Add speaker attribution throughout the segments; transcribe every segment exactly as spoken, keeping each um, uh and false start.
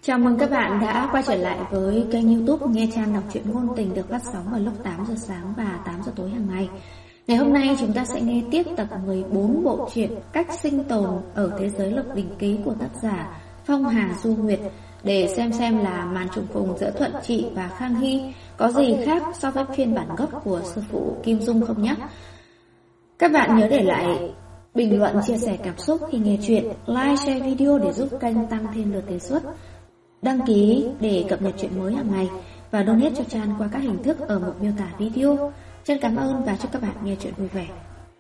Speaker 1: Chào mừng các bạn đã quay trở lại với kênh YouTube Nghe Chan đọc truyện ngôn tình được phát sóng vào lúc tám giờ sáng và tám giờ tối hàng ngày. Ngày hôm nay chúng ta sẽ nghe tiếp tập mười bốn bộ truyện Cách sinh tồn ở thế giới Lục Đình Ký của tác giả Phong Hà Du Nguyệt, để xem xem là màn trùng phùng giữa Thuận Trị và Khang Hy có gì khác so với phiên bản gốc của sư phụ Kim Dung không nhé. Các bạn nhớ để lại bình luận chia sẻ cảm xúc khi nghe chuyện, like, share video để giúp kênh tăng thêm lượt đề xuất, đăng ký để cập nhật chuyện mới hàng ngày và donate cho Chan qua các hình thức ở mục miêu tả video. Chân cảm ơn và chúc các bạn nghe chuyện vui vẻ.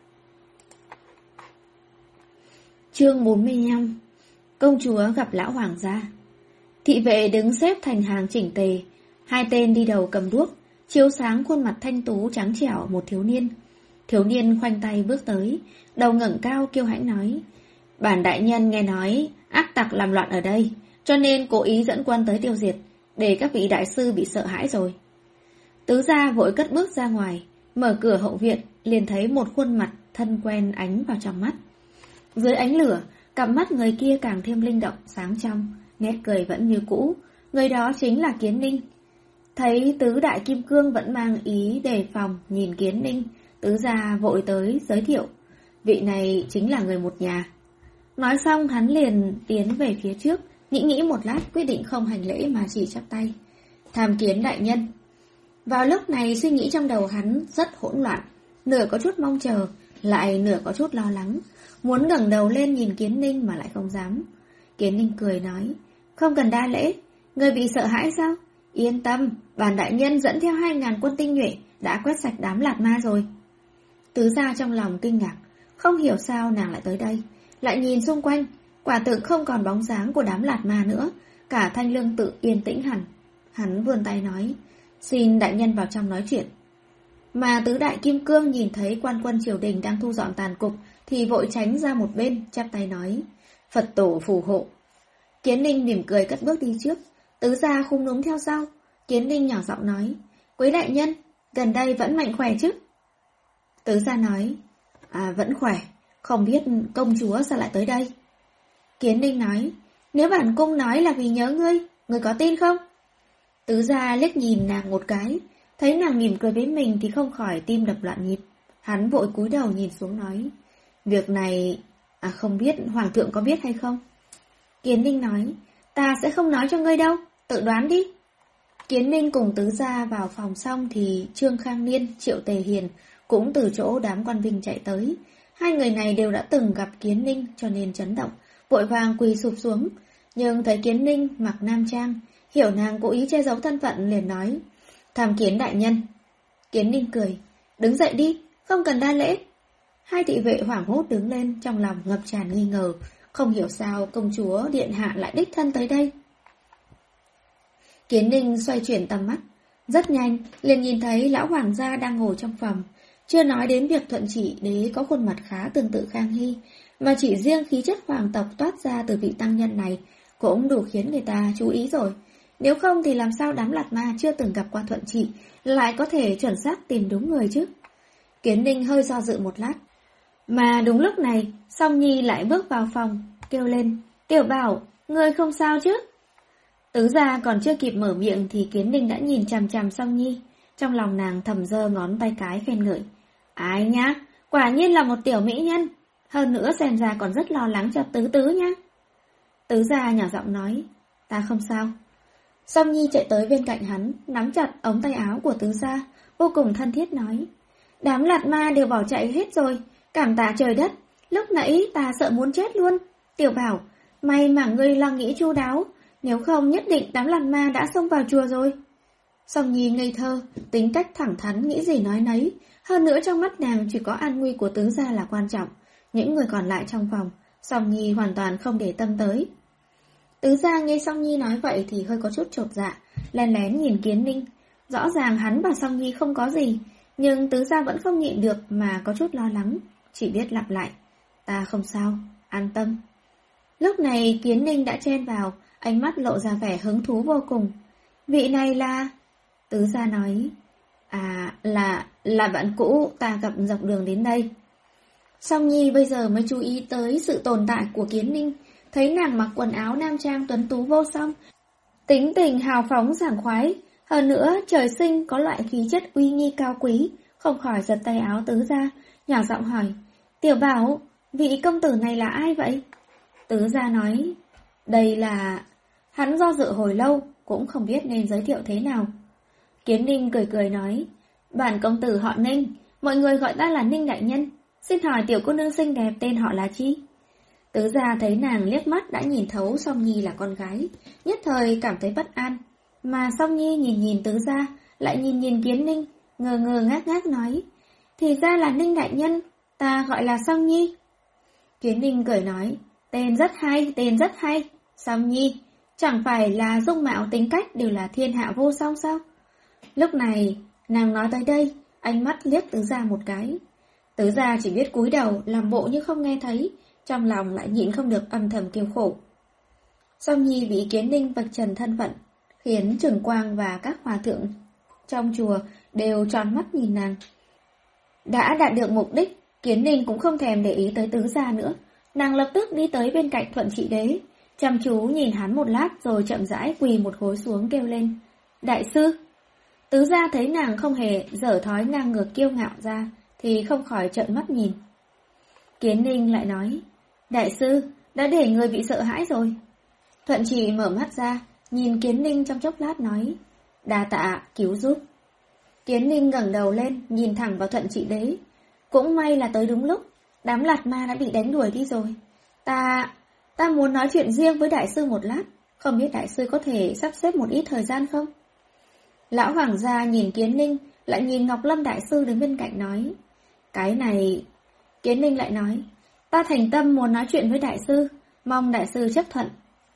Speaker 1: Chương bốn mươi lăm. Công chúa gặp lão hoàng gia. Thị vệ đứng xếp thành hàng chỉnh tề, hai tên đi đầu cầm đuốc, chiếu sáng khuôn mặt thanh tú trắng trẻo một thiếu niên. Thiếu niên khoanh tay bước tới, đầu ngẩng cao kiêu hãnh nói: "Bản đại nhân nghe nói ác tặc làm loạn ở đây, cho nên cố ý dẫn quân tới tiêu diệt, để các vị đại sư bị sợ hãi rồi." Tứ gia vội cất bước ra ngoài, mở cửa hậu viện, liền thấy một khuôn mặt thân quen ánh vào trong mắt. Dưới ánh lửa, cặp mắt người kia càng thêm linh động, sáng trong, nét cười vẫn như cũ, người đó chính là Kiến Ninh. Thấy tứ đại kim cương vẫn mang ý đề phòng nhìn Kiến Ninh, tứ gia vội tới giới thiệu: "Vị này chính là người một nhà." Nói xong hắn liền tiến về phía trước, nghĩ nghĩ một lát quyết định không hành lễ mà chỉ chắp tay: "Tham kiến đại nhân." Vào lúc này suy nghĩ trong đầu hắn rất hỗn loạn, nửa có chút mong chờ, lại nửa có chút lo lắng, muốn ngẩng đầu lên nhìn Kiến Ninh mà lại không dám. Kiến Ninh cười nói: "Không cần đa lễ, người bị sợ hãi sao? Yên tâm, bản đại nhân dẫn theo hai ngàn quân tinh nhuệ đã quét sạch đám lạt ma rồi." Tứ gia trong lòng kinh ngạc, không hiểu sao nàng lại tới đây, lại nhìn xung quanh, quả thực không còn bóng dáng của đám lạt ma nữa, cả Thanh Lương tự yên tĩnh hẳn. Hắn vươn tay nói: "Xin đại nhân vào trong nói chuyện." Mà tứ đại kim cương nhìn thấy quan quân triều đình đang thu dọn tàn cục thì vội tránh ra một bên, chắp tay nói: "Phật tổ phù hộ." Kiến Ninh mỉm cười cất bước đi trước, tứ gia khung núm theo sau. Kiến Ninh nhỏ giọng nói: "Quý đại nhân, gần đây vẫn mạnh khỏe chứ?" Tứ gia nói: "À, vẫn khỏe, không biết công chúa sao lại tới đây?" Kiến Ninh nói: "Nếu bản cung nói là vì nhớ ngươi, ngươi có tin không?" Tứ gia liếc nhìn nàng một cái, thấy nàng mỉm cười với mình thì không khỏi tim đập loạn nhịp. Hắn vội cúi đầu nhìn xuống nói: "Việc này, à không biết hoàng thượng có biết hay không?" Kiến Ninh nói: "Ta sẽ không nói cho ngươi đâu, tự đoán đi." Kiến Ninh cùng tứ gia vào phòng xong thì Trương Khang Niên, Triệu Tề Hiền cũng từ chỗ đám quan binh chạy tới. Hai người này đều đã từng gặp Kiến Ninh cho nên chấn động, vội vàng quỳ sụp xuống. Nhưng thấy Kiến Ninh mặc nam trang, hiểu nàng cố ý che giấu thân phận liền nói: "Tham kiến đại nhân." Kiến Ninh cười: "Đứng dậy đi, không cần đa lễ." Hai thị vệ hoảng hốt đứng lên, trong lòng ngập tràn nghi ngờ, không hiểu sao công chúa điện hạ lại đích thân tới đây. Kiến Ninh xoay chuyển tầm mắt, rất nhanh liền nhìn thấy lão hoàng gia đang ngồi trong phòng. Chưa nói đến việc Thuận Trị đế có khuôn mặt khá tương tự Khang Hy, mà chỉ riêng khí chất hoàng tộc toát ra từ vị tăng nhân này cũng đủ khiến người ta chú ý rồi. Nếu không thì làm sao đám lạt ma chưa từng gặp qua Thuận Trị lại có thể chuẩn xác tìm đúng người chứ? Kiến Ninh hơi do dự một lát. Mà đúng lúc này, Song Nhi lại bước vào phòng, kêu lên: "Tiểu Bảo, ngươi không sao chứ?" Tứ gia còn chưa kịp mở miệng thì Kiến Ninh đã nhìn chằm chằm Song Nhi. Trong lòng nàng thầm giơ ngón tay cái khen ngợi: "Ái nhá, quả nhiên là một tiểu mỹ nhân. Hơn nữa xem ra còn rất lo lắng cho tứ tứ nhá." Tứ gia nhỏ giọng nói: "Ta không sao." Song Nhi chạy tới bên cạnh hắn, nắm chặt ống tay áo của tứ gia, vô cùng thân thiết nói: "Đám lạt ma đều bỏ chạy hết rồi, cảm tạ trời đất, lúc nãy ta sợ muốn chết luôn. Tiểu Bảo, may mà ngươi lo nghĩ chu đáo, nếu không nhất định đám lạt ma đã xông vào chùa rồi." Song Nhi ngây thơ, tính cách thẳng thắn, nghĩ gì nói nấy. Hơn nữa trong mắt nàng chỉ có an nguy của tứ gia là quan trọng, những người còn lại trong phòng Song Nhi hoàn toàn không để tâm tới. Tứ gia nghe Song Nhi nói vậy thì hơi có chút chột dạ, lén lén nhìn Kiến Ninh. Rõ ràng hắn và Song Nhi không có gì, nhưng tứ gia vẫn không nhịn được mà có chút lo lắng, chỉ biết lặp lại: "Ta không sao, an tâm." Lúc này Kiến Ninh đã chen vào, ánh mắt lộ ra vẻ hứng thú vô cùng. "Vị này là..." Tứ gia nói: "À, là... là bạn cũ ta gặp dọc đường đến đây." Song Nhi bây giờ mới chú ý tới sự tồn tại của Kiến Ninh, thấy nàng mặc quần áo nam trang tuấn tú vô song, tính tình hào phóng sảng khoái, hơn nữa trời sinh có loại khí chất uy nghi cao quý, không khỏi giật tay áo Tứ Gia, nhỏ giọng hỏi, Tiểu Bảo, vị công tử này là ai vậy? Tứ Gia nói, đây là... Hắn do dự hồi lâu, cũng không biết nên giới thiệu thế nào. Kiến Ninh cười cười nói, bản công tử họ Ninh, mọi người gọi ta là Ninh đại nhân, xin hỏi tiểu cô nương xinh đẹp tên họ là chi? Tứ Gia thấy nàng liếc mắt đã nhìn thấu Song Nhi là con gái, nhất thời cảm thấy bất an, mà Song Nhi nhìn nhìn Tứ Gia, lại nhìn nhìn Kiến Ninh, ngờ ngờ ngác ngác nói, thì ra là Ninh đại nhân, ta gọi là Song Nhi. Kiến Ninh cười nói, tên rất hay, tên rất hay, Song Nhi, chẳng phải là dung mạo tính cách đều là thiên hạ vô song sao? Lúc này, nàng nói tới đây, ánh mắt liếc Tứ Gia một cái. Tứ Gia chỉ biết cúi đầu, làm bộ như không nghe thấy, trong lòng lại nhịn không được âm thầm kêu khổ. Song Nhi bị Kiến Ninh vạch trần thân phận, khiến Trường Quang và các hòa thượng trong chùa đều tròn mắt nhìn nàng. Đã đạt được mục đích, Kiến Ninh cũng không thèm để ý tới Tứ Gia nữa. Nàng lập tức đi tới bên cạnh Thuận Trị Đế, chăm chú nhìn hắn một lát rồi chậm rãi quỳ một gối xuống kêu lên, đại sư. Tứ Gia thấy nàng không hề dở thói ngang ngược kiêu ngạo ra, thì không khỏi trợn mắt nhìn. Kiến Ninh lại nói, đại sư, đã để người bị sợ hãi rồi. Thuận Trị mở mắt ra, nhìn Kiến Ninh trong chốc lát nói, đa tạ, cứu giúp. Kiến Ninh ngẩng đầu lên, nhìn thẳng vào Thuận Trị Đế. Cũng may là tới đúng lúc, đám lạt ma đã bị đánh đuổi đi rồi. Ta, ta muốn nói chuyện riêng với đại sư một lát, không biết đại sư có thể sắp xếp một ít thời gian không? Lão hoàng gia nhìn Kiến Ninh, lại nhìn Ngọc Lâm đại sư đến bên cạnh nói, cái này... Kiến Ninh lại nói, ta thành tâm muốn nói chuyện với đại sư, mong đại sư chấp thuận.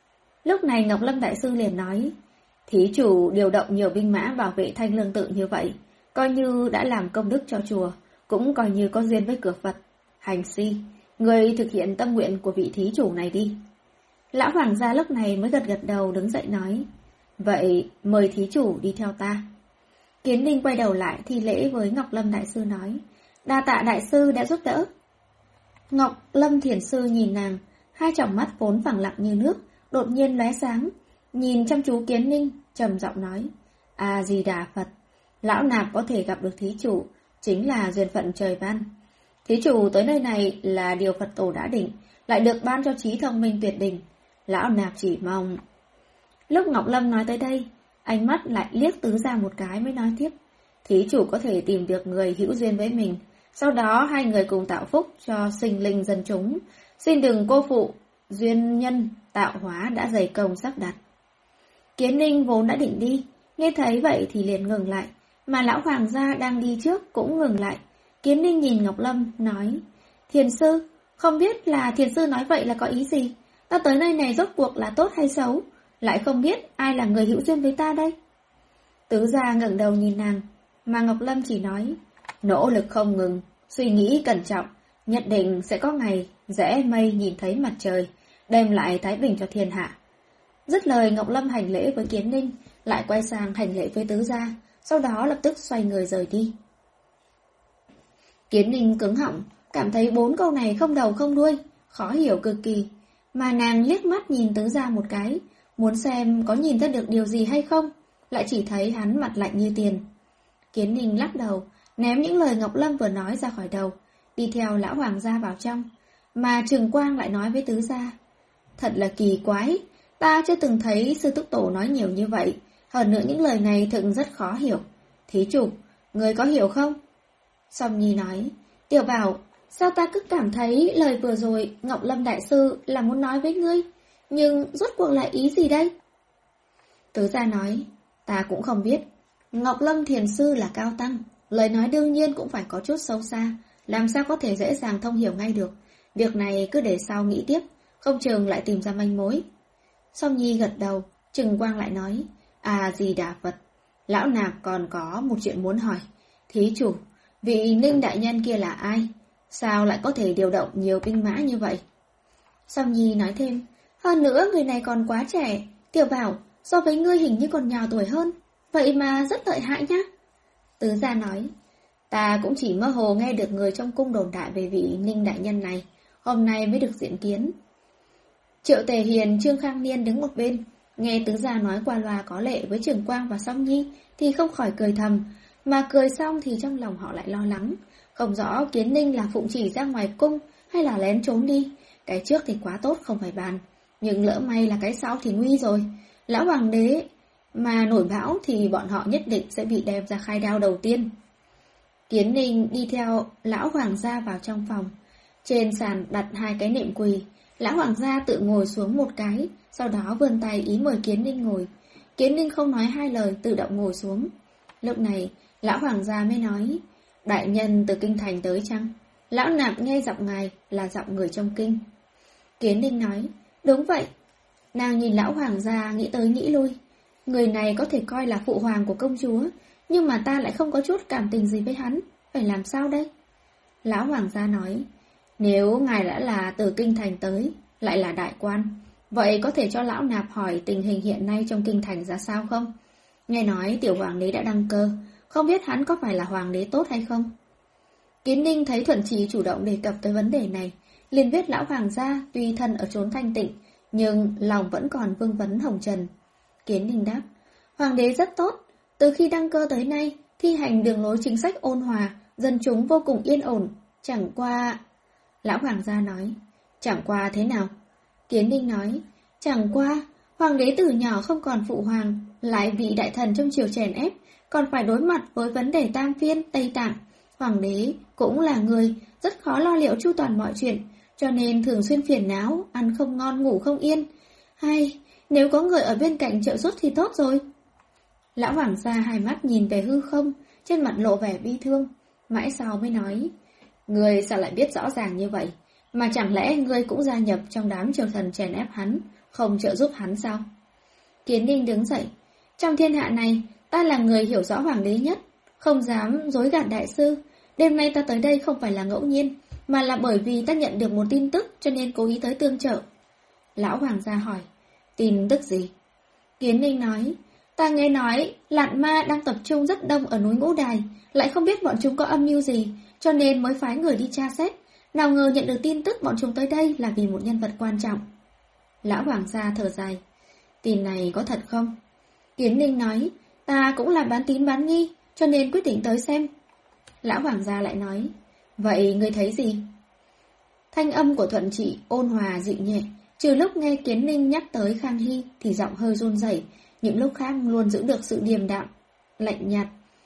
Speaker 1: Lúc này Ngọc Lâm đại sư liền nói, thí chủ điều động nhiều binh mã bảo vệ Thanh Lương tự như vậy, coi như đã làm công đức cho chùa, cũng coi như có duyên với cửa Phật. Hành si, người thực hiện tâm nguyện của vị thí chủ này đi. Lão hoàng gia lúc này mới gật gật đầu đứng dậy nói, vậy mời thí chủ đi theo ta. Kiến Ninh quay đầu lại thi lễ với Ngọc Lâm đại sư nói, đa tạ đại sư đã giúp đỡ. Ngọc Lâm thiền sư nhìn nàng, hai tròng mắt vốn phẳng lặng như nước, đột nhiên lóe sáng, nhìn chăm chú Kiến Ninh, trầm giọng nói, A Di Đà Phật, lão nạp có thể gặp được thí chủ, chính là duyên phận trời ban. Thí chủ tới nơi này là điều Phật tổ đã định, lại được ban cho trí thông minh tuyệt đỉnh, lão nạp chỉ mong. Lúc Ngọc Lâm nói tới đây, ánh mắt lại liếc Tứ Gia một cái mới nói tiếp, thí chủ có thể tìm được người hữu duyên với mình, sau đó hai người cùng tạo phúc cho sinh linh dân chúng, xin đừng cô phụ duyên nhân tạo hóa đã dày công sắp đặt. Kiến Ninh vốn đã định đi, nghe thấy vậy thì liền ngừng lại, mà lão hoàng gia đang đi trước cũng ngừng lại. Kiến Ninh nhìn Ngọc Lâm nói, thiền sư, không biết là thiền sư nói vậy là có ý gì? Ta tới nơi này rốt cuộc là tốt hay xấu? Lại không biết ai là người hữu duyên với ta đây? Tứ Gia ngẩng đầu nhìn nàng, mà Ngọc Lâm chỉ nói, nỗ lực không ngừng, suy nghĩ cẩn trọng, nhất định sẽ có ngày rẽ mây nhìn thấy mặt trời, đem lại thái bình cho thiên hạ. Dứt lời Ngọc Lâm hành lễ với Kiến Ninh, lại quay sang hành lễ với Tứ Gia, sau đó lập tức xoay người rời đi. Kiến Ninh cứng họng, cảm thấy bốn câu này không đầu không đuôi, khó hiểu cực kỳ, mà nàng liếc mắt nhìn Tứ Gia một cái, muốn xem có nhìn ra được điều gì hay không, lại chỉ thấy hắn mặt lạnh như tiền. Kiến Ninh lắc đầu, ném những lời Ngọc Lâm vừa nói ra khỏi đầu, đi theo lão hoàng gia vào trong, mà Trường Quang lại nói với Tứ Gia, thật là kỳ quái, ta chưa từng thấy sư túc tổ nói nhiều như vậy, hơn nữa những lời này thực rất khó hiểu. Thí chủ, người có hiểu không? Song Nhi nói, Tiểu Bảo, sao ta cứ cảm thấy lời vừa rồi Ngọc Lâm đại sư là muốn nói với ngươi, nhưng rốt cuộc là ý gì đây? Tứ Gia nói, ta cũng không biết. Ngọc Lâm thiền sư là cao tăng, lời nói đương nhiên cũng phải có chút sâu xa, làm sao có thể dễ dàng thông hiểu ngay được. Việc này cứ để sau nghĩ tiếp, không chừng lại tìm ra manh mối. Song Nhi gật đầu, Trừng Quang lại nói, A Di Đà Phật, lão nạp còn có một chuyện muốn hỏi. Thí chủ, vị Ninh đại nhân kia là ai? Sao lại có thể điều động nhiều binh mã như vậy? Song Nhi nói thêm, hơn nữa người này còn quá trẻ, Tiểu Bảo, so với ngươi hình như còn nhỏ tuổi hơn, vậy mà rất lợi hại nhá. Tứ Gia nói, ta cũng chỉ mơ hồ nghe được người trong cung đồn đại về vị Ninh đại nhân này, hôm nay mới được diện kiến. Triệu Tề Hiền, Trương Khang Niên đứng một bên, nghe tứ gia nói qua loa có lệ với Trường Quang và Song Nhi thì không khỏi cười thầm, mà cười xong thì trong lòng họ lại lo lắng, không rõ Kiến Ninh là phụng chỉ ra ngoài cung hay là lén trốn đi. Cái trước thì quá tốt không phải bàn, nhưng lỡ may là cái sau thì nguy rồi. Lão hoàng đế mà nổi bão thì bọn họ nhất định sẽ bị đem ra khai đao đầu tiên. Kiến Ninh đi theo lão hoàng gia vào trong phòng. Trên sàn đặt hai cái nệm quỳ. Lão hoàng gia tự ngồi xuống một cái, sau đó vươn tay ý mời Kiến Ninh ngồi. Kiến Ninh không nói hai lời, tự động ngồi xuống. Lúc này, lão hoàng gia mới nói, đại nhân từ kinh thành tới chăng? Lão nạp nghe giọng ngài là giọng người trong kinh. Kiến Ninh nói, đúng vậy. Nàng nhìn lão hoàng gia nghĩ tới nghĩ lui. Người này có thể coi là phụ hoàng của công chúa, nhưng mà ta lại không có chút cảm tình gì với hắn. Phải làm sao đây? Lão hoàng gia nói, nếu ngài đã là từ kinh thành tới, lại là đại quan, vậy có thể cho lão nạp hỏi tình hình hiện nay trong kinh thành ra sao không? Nghe nói tiểu hoàng đế đã đăng cơ, không biết hắn có phải là hoàng đế tốt hay không? Kiến Ninh thấy Thuận Chí chủ động đề cập tới vấn đề này, liền biết lão hoàng gia tuy thân ở chốn thanh tịnh, nhưng lòng vẫn còn vương vấn hồng trần. Kiến Ninh đáp, hoàng đế rất tốt, từ khi đăng cơ tới nay, thi hành đường lối chính sách ôn hòa, dân chúng vô cùng yên ổn, chẳng qua... Lão hoàng gia nói, chẳng qua thế nào? Kiến Ninh nói, chẳng qua, hoàng đế từ nhỏ không còn phụ hoàng, lại bị đại thần trong triều chèn ép, còn phải đối mặt với vấn đề Tam Phiên, Tây Tạng. Hoàng đế cũng là người rất khó lo liệu chu toàn mọi chuyện, cho nên thường xuyên phiền não, ăn không ngon ngủ không yên. Hay, nếu có người ở bên cạnh trợ giúp thì tốt rồi. Lão hoàng gia hai mắt nhìn về hư không, trên mặt lộ vẻ bi thương, mãi sau mới nói, ngươi sao lại biết rõ ràng như vậy, mà chẳng lẽ ngươi cũng gia nhập trong đám triều thần chèn ép hắn, không trợ giúp hắn sao? Kiến Ninh đứng dậy, trong thiên hạ này, ta là người hiểu rõ hoàng đế nhất, không dám dối gạt đại sư. Đêm nay ta tới đây không phải là ngẫu nhiên, mà là bởi vì ta nhận được một tin tức cho nên cố ý tới tương trợ. Lão hoàng gia hỏi, tin tức gì? Kiến Ninh nói, ta nghe nói Lạn Ma đang tập trung rất đông ở núi Ngũ Đài, lại không biết bọn chúng có âm mưu gì, cho nên mới phái người đi tra xét. Nào ngờ nhận được tin tức bọn chúng tới đây là vì một nhân vật quan trọng. Lão hoàng gia thở dài, tin này có thật không? Kiến Ninh nói, ta cũng là bán tín bán nghi, cho nên quyết định tới xem. Lão hoàng gia lại nói, vậy ngươi thấy gì? Thanh âm của Thuận Trị ôn hòa dịu nhẹ, trừ lúc nghe Kiến Ninh nhắc tới Khang Hy thì giọng hơi run rẩy, những lúc khác luôn giữ được sự điềm đạm, lạnh nhạt.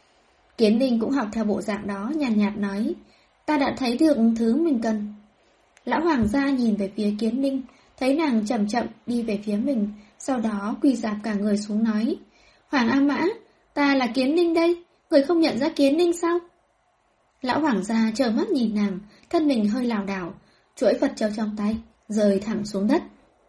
Speaker 1: Kiến Ninh cũng học theo bộ dạng đó, nhàn nhạt, nhạt nói, ta đã thấy được thứ mình cần. Lão hoàng gia nhìn về phía Kiến Ninh, thấy nàng chậm chậm đi về phía mình, sau đó quỳ rạp cả người xuống nói, Hoàng A Mã, ta là Kiến Ninh đây, người không nhận ra Kiến Ninh sao? Lão hoàng gia trợn mắt nhìn nàng, thân mình hơi lảo đảo, chuỗi Phật châu trong tay, rơi thẳng xuống đất.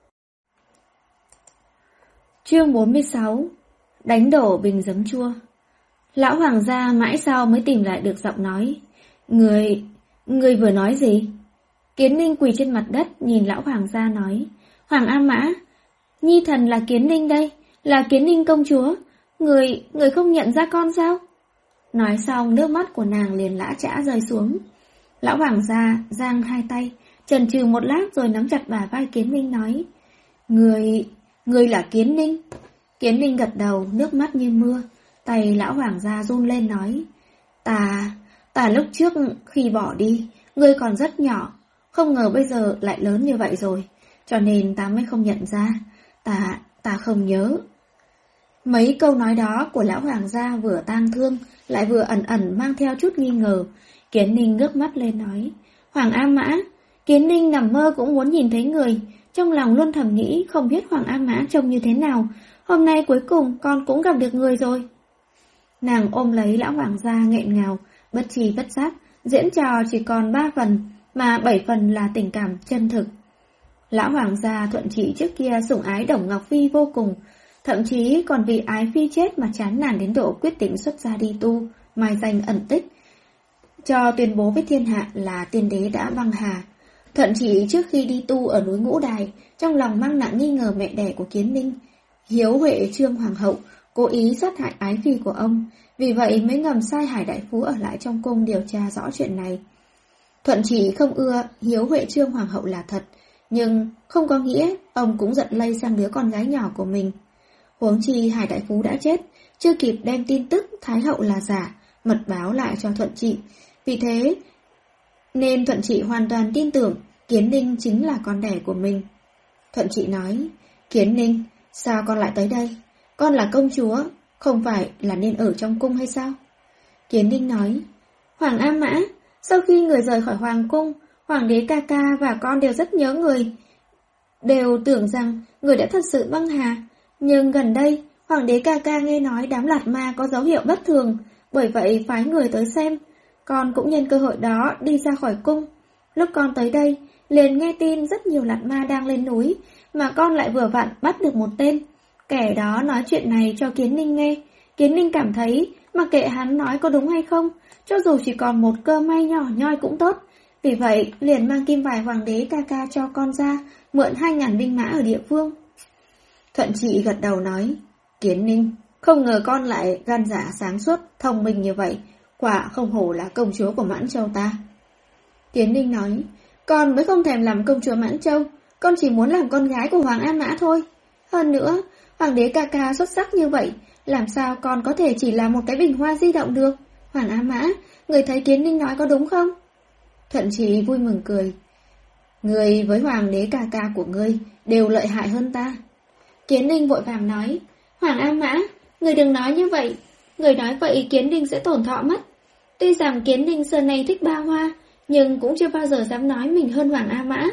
Speaker 1: Chương bốn mươi sáu. Đánh đổ bình giấm chua. Lão hoàng gia mãi sau mới tìm lại được giọng nói. Người... người vừa nói gì? Kiến Ninh quỳ trên mặt đất nhìn lão hoàng gia nói. Hoàng A Mã, nhi thần là Kiến Ninh đây, là Kiến Ninh công chúa. Người... người không nhận ra con sao? Nói xong nước mắt của nàng liền lã chã rơi xuống. Lão hoàng gia giang hai tay, chần chừ một lát rồi nắm chặt bả vai Kiến Ninh nói. Người... người là Kiến Ninh. Kiến Ninh gật đầu, nước mắt như mưa. Tay lão hoàng gia run lên nói. Ta... ta lúc trước khi bỏ đi, ngươi còn rất nhỏ, không ngờ bây giờ lại lớn như vậy rồi, cho nên ta mới không nhận ra. Ta... ta không nhớ. Mấy câu nói đó của lão hoàng gia vừa tang thương, lại vừa ẩn ẩn mang theo chút nghi ngờ. Kiến Ninh ngước mắt lên nói. Hoàng A Mã, Kiến Ninh nằm mơ cũng muốn nhìn thấy người, trong lòng luôn thầm nghĩ không biết Hoàng A Mã trông như thế nào. Hôm nay cuối cùng con cũng gặp được người rồi. Nàng ôm lấy lão hoàng gia nghẹn ngào, bất tri bất giác, diễn trò chỉ còn ba phần, mà bảy phần là tình cảm chân thực. Lão hoàng gia Thuận Trị trước kia sủng ái Đồng Ngọc Phi vô cùng, thậm chí còn vì ái phi chết mà chán nản đến độ quyết định xuất gia đi tu, mai danh ẩn tích, cho tuyên bố với thiên hạ là tiên đế đã băng hà. Thuận Trị trước khi đi tu ở núi Ngũ Đài, trong lòng mang nặng nghi ngờ mẹ đẻ của Kiến Ninh, Hiếu Huệ Trương Hoàng hậu, cố ý sát hại ái phi của ông, vì vậy mới ngầm sai Hải đại phú ở lại trong cung điều tra rõ chuyện này. Thuận Trị không ưa Hiếu Huệ Trương Hoàng hậu là thật, nhưng không có nghĩa ông cũng giận lây sang đứa con gái nhỏ của mình. Huống chi Hải Đại Phú đã chết, chưa kịp đem tin tức Thái Hậu là giả, mật báo lại cho Thuận Trị. Vì thế nên Thuận Trị hoàn toàn tin tưởng Kiến Ninh chính là con đẻ của mình. Thuận Trị nói, Kiến Ninh, sao con lại tới đây? Con là công chúa, không phải là nên ở trong cung hay sao? Kiến Ninh nói, Hoàng A Mã, sau khi người rời khỏi Hoàng cung, Hoàng đế ca ca và con đều rất nhớ người. Đều tưởng rằng người đã thật sự băng hà. Nhưng gần đây, Hoàng đế ca ca nghe nói đám lạt ma có dấu hiệu bất thường, bởi vậy phái người tới xem. Con cũng nhân cơ hội đó đi ra khỏi cung. Lúc con tới đây, liền nghe tin rất nhiều lạt ma đang lên núi, mà con lại vừa vặn bắt được một tên. Kẻ đó nói chuyện này cho Kiến Ninh nghe. Kiến Ninh cảm thấy, mặc kệ hắn nói có đúng hay không, cho dù chỉ còn một cơ may nhỏ nhoi cũng tốt. Vì vậy, liền mang kim bài Hoàng đế ca ca cho con ra, mượn hai ngàn binh mã ở địa phương. Thuận Trị gật đầu nói, Kiến Ninh, không ngờ con lại gan dạ sáng suốt, thông minh như vậy, quả không hổ là công chúa của Mãn Châu ta. Kiến Ninh nói, con mới không thèm làm công chúa Mãn Châu, con chỉ muốn làm con gái của Hoàng A Mã thôi. Hơn nữa, Hoàng đế ca ca xuất sắc như vậy, làm sao con có thể chỉ là một cái bình hoa di động được? Hoàng A Mã, người thấy Kiến Ninh nói có đúng không? Thuận Trị vui mừng cười, người với Hoàng đế ca ca của ngươi đều lợi hại hơn ta. Kiến Ninh vội vàng nói, Hoàng A Mã, người đừng nói như vậy, người nói vậy Kiến Ninh sẽ tổn thọ mất. Tuy rằng Kiến Ninh xưa nay thích ba hoa, nhưng cũng chưa bao giờ dám nói mình hơn Hoàng A Mã.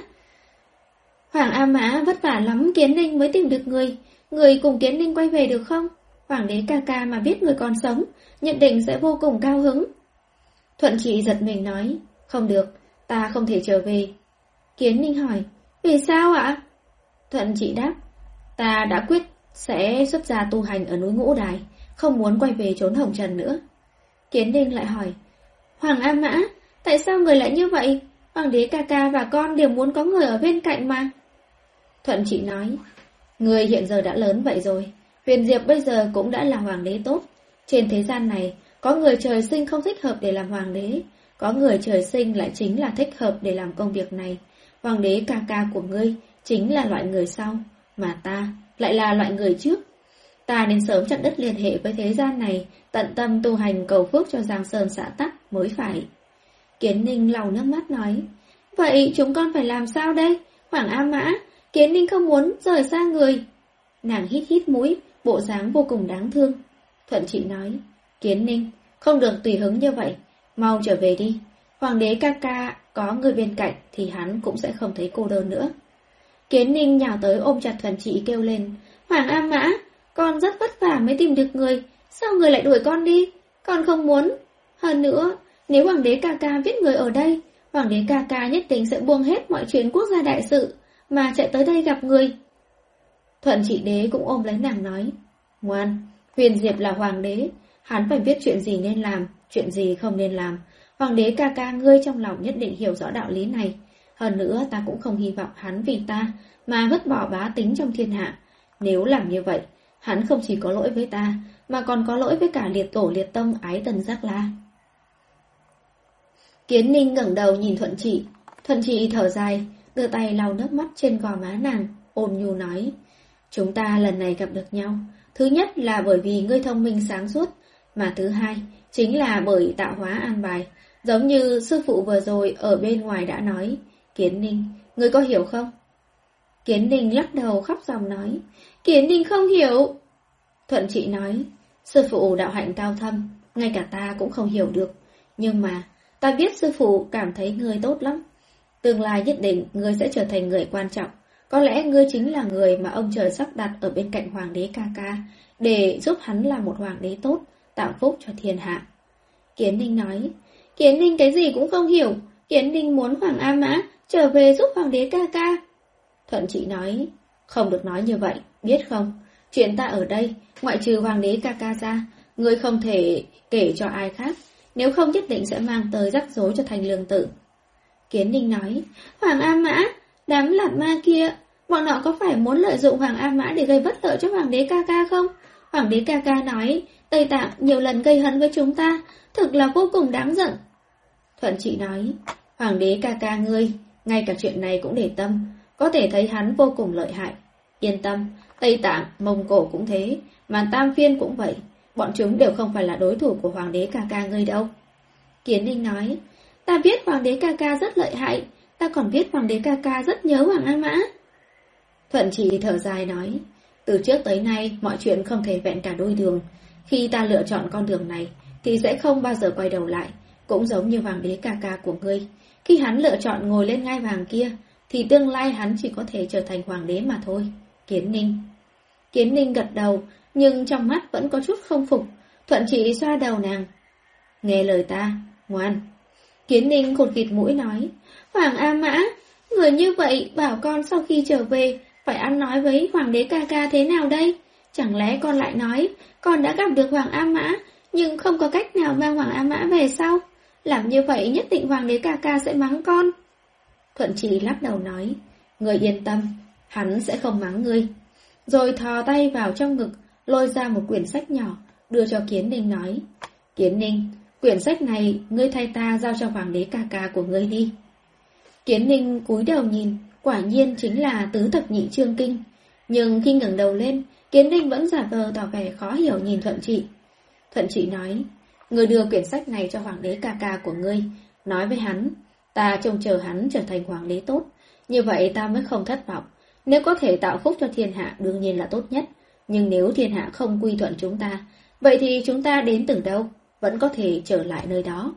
Speaker 1: Hoàng A Mã vất vả lắm Kiến Ninh mới tìm được người, người cùng Kiến Ninh quay về được không? Hoàng đế ca ca mà biết người còn sống, nhận định sẽ vô cùng cao hứng. Thuận Trị giật mình nói, không được, ta không thể trở về. Kiến Ninh hỏi, vì sao ạ? Thuận Trị đáp, ta đã quyết sẽ xuất gia tu hành ở núi Ngũ Đài, không muốn quay về trốn Hồng Trần nữa. Kiến Ninh lại hỏi, Hoàng A Mã, tại sao người lại như vậy? Hoàng đế ca ca và con đều muốn có người ở bên cạnh mà. Thuận Trị nói, người hiện giờ đã lớn vậy rồi, Huyền Diệp bây giờ cũng đã là hoàng đế tốt. Trên thế gian này, có người trời sinh không thích hợp để làm hoàng đế, có người trời sinh lại chính là thích hợp để làm công việc này. Hoàng đế ca ca của ngươi chính là loại người sau, mà ta lại là loại người trước. Ta nên sớm chặt đứt liên hệ với thế gian này, tận tâm tu hành cầu phước cho Giang Sơn xã tắc mới phải. Kiến Ninh lau nước mắt nói, vậy chúng con phải làm sao đây? Hoàng A Mã, Kiến Ninh không muốn rời xa người. Nàng hít hít mũi, bộ dáng vô cùng đáng thương. Thuận Trị nói, Kiến Ninh, không được tùy hứng như vậy, mau trở về đi. Hoàng đế ca ca có người bên cạnh thì hắn cũng sẽ không thấy cô đơn nữa. Kiến Ninh nhào tới ôm chặt Thuận Trị kêu lên, Hoàng A Mã, con rất vất vả mới tìm được người, sao người lại đuổi con đi? Con không muốn. Hơn nữa, nếu Hoàng đế ca ca biết người ở đây, Hoàng đế ca ca nhất định sẽ buông hết mọi chuyện quốc gia đại sự, mà chạy tới đây gặp người. Thuận Trị đế cũng ôm lấy nàng nói, ngoan, Huyền Diệp là hoàng đế, hắn phải biết chuyện gì nên làm, chuyện gì không nên làm. Hoàng đế ca ca ngươi trong lòng nhất định hiểu rõ đạo lý này. Hơn nữa ta cũng không hy vọng hắn vì ta mà vứt bỏ bá tính trong thiên hạ. Nếu làm như vậy, hắn không chỉ có lỗi với ta, mà còn có lỗi với cả liệt tổ liệt tông Ái Tần Giác La. Kiến Ninh ngẩng đầu nhìn Thuận Trị. Thuận Trị thở dài, đưa tay lau nước mắt trên gò má nàng, ôn nhu nói, chúng ta lần này gặp được nhau, thứ nhất là bởi vì ngươi thông minh sáng suốt, mà thứ hai chính là bởi tạo hóa an bài, giống như sư phụ vừa rồi ở bên ngoài đã nói. Kiến Ninh, ngươi có hiểu không? Kiến Ninh lắc đầu khóc ròng nói, Kiến Ninh không hiểu. Thuận Trị nói, sư phụ đạo hạnh cao thâm, ngay cả ta cũng không hiểu được, nhưng mà ta biết sư phụ cảm thấy ngươi tốt lắm. Tương lai nhất định ngươi sẽ trở thành người quan trọng. Có lẽ ngươi chính là người mà ông trời sắp đặt ở bên cạnh hoàng đế ca ca, để giúp hắn làm một hoàng đế tốt, tạo phúc cho thiên hạ. Kiến Ninh nói, Kiến Ninh cái gì cũng không hiểu, Kiến Ninh muốn Hoàng A Mã trở về giúp hoàng đế ca ca. Thuận Trị nói, không được nói như vậy, biết không? Chuyện ta ở đây, ngoại trừ hoàng đế ca ca ra, ngươi không thể kể cho ai khác, nếu không nhất định sẽ mang tới rắc rối cho thành lương tử. Kiến Ninh nói, Hoàng A Mã, đám lạt ma kia, bọn họ có phải muốn lợi dụng Hoàng A Mã để gây bất lợi cho hoàng đế ca ca không? Hoàng đế ca ca nói, Tây Tạng nhiều lần gây hấn với chúng ta, thực là vô cùng đáng giận. Thuận Trị nói, hoàng đế ca ca ngươi, ngay cả chuyện này cũng để tâm, có thể thấy hắn vô cùng lợi hại. Yên tâm, Tây Tạng, Mông Cổ cũng thế, mà Tam Phiên cũng vậy. Bọn chúng đều không phải là đối thủ của Hoàng đế ca ca ngươi đâu. Kiến Ninh nói, ta biết Hoàng đế ca ca rất lợi hại, ta còn biết Hoàng đế ca ca rất nhớ Hoàng A Mã. Thuận Trị thở dài nói, từ trước tới nay mọi chuyện không thể vẹn cả đôi đường. Khi ta lựa chọn con đường này thì sẽ không bao giờ quay đầu lại, cũng giống như Hoàng đế ca ca của ngươi. Khi hắn lựa chọn ngồi lên ngai vàng kia thì tương lai hắn chỉ có thể trở thành Hoàng đế mà thôi. Kiến Ninh. Kiến Ninh gật đầu, nhưng trong mắt vẫn có chút không phục. Thuận Trị xoa đầu nàng. Nghe lời ta, ngoan. Kiến Ninh khụt khịt mũi nói, Hoàng A Mã, người như vậy bảo con sau khi trở về phải ăn nói với Hoàng đế ca ca thế nào đây? Chẳng lẽ con lại nói con đã gặp được Hoàng A Mã nhưng không có cách nào mang Hoàng A Mã về sao? Làm như vậy nhất định Hoàng đế ca ca sẽ mắng con. Thuận Trị lắc đầu nói, ngươi yên tâm, hắn sẽ không mắng ngươi. Rồi thò tay vào trong ngực, lôi ra một quyển sách nhỏ, đưa cho Kiến Ninh nói, Kiến Ninh, quyển sách này ngươi thay ta giao cho Hoàng đế ca ca của ngươi đi. Kiến Ninh cúi đầu nhìn, quả nhiên chính là tứ thập nhị chương kinh. Nhưng khi ngẩng đầu lên, Kiến Ninh vẫn giả vờ tỏ vẻ khó hiểu nhìn Thuận Trị. Thuận Trị nói, ngươi đưa quyển sách này cho Hoàng đế ca ca của ngươi, nói với hắn, ta trông chờ hắn trở thành Hoàng đế tốt, như vậy ta mới không thất vọng. Nếu có thể tạo phúc cho thiên hạ đương nhiên là tốt nhất, nhưng nếu thiên hạ không quy thuận chúng ta, vậy thì chúng ta đến từ đâu, vẫn có thể trở lại nơi đó.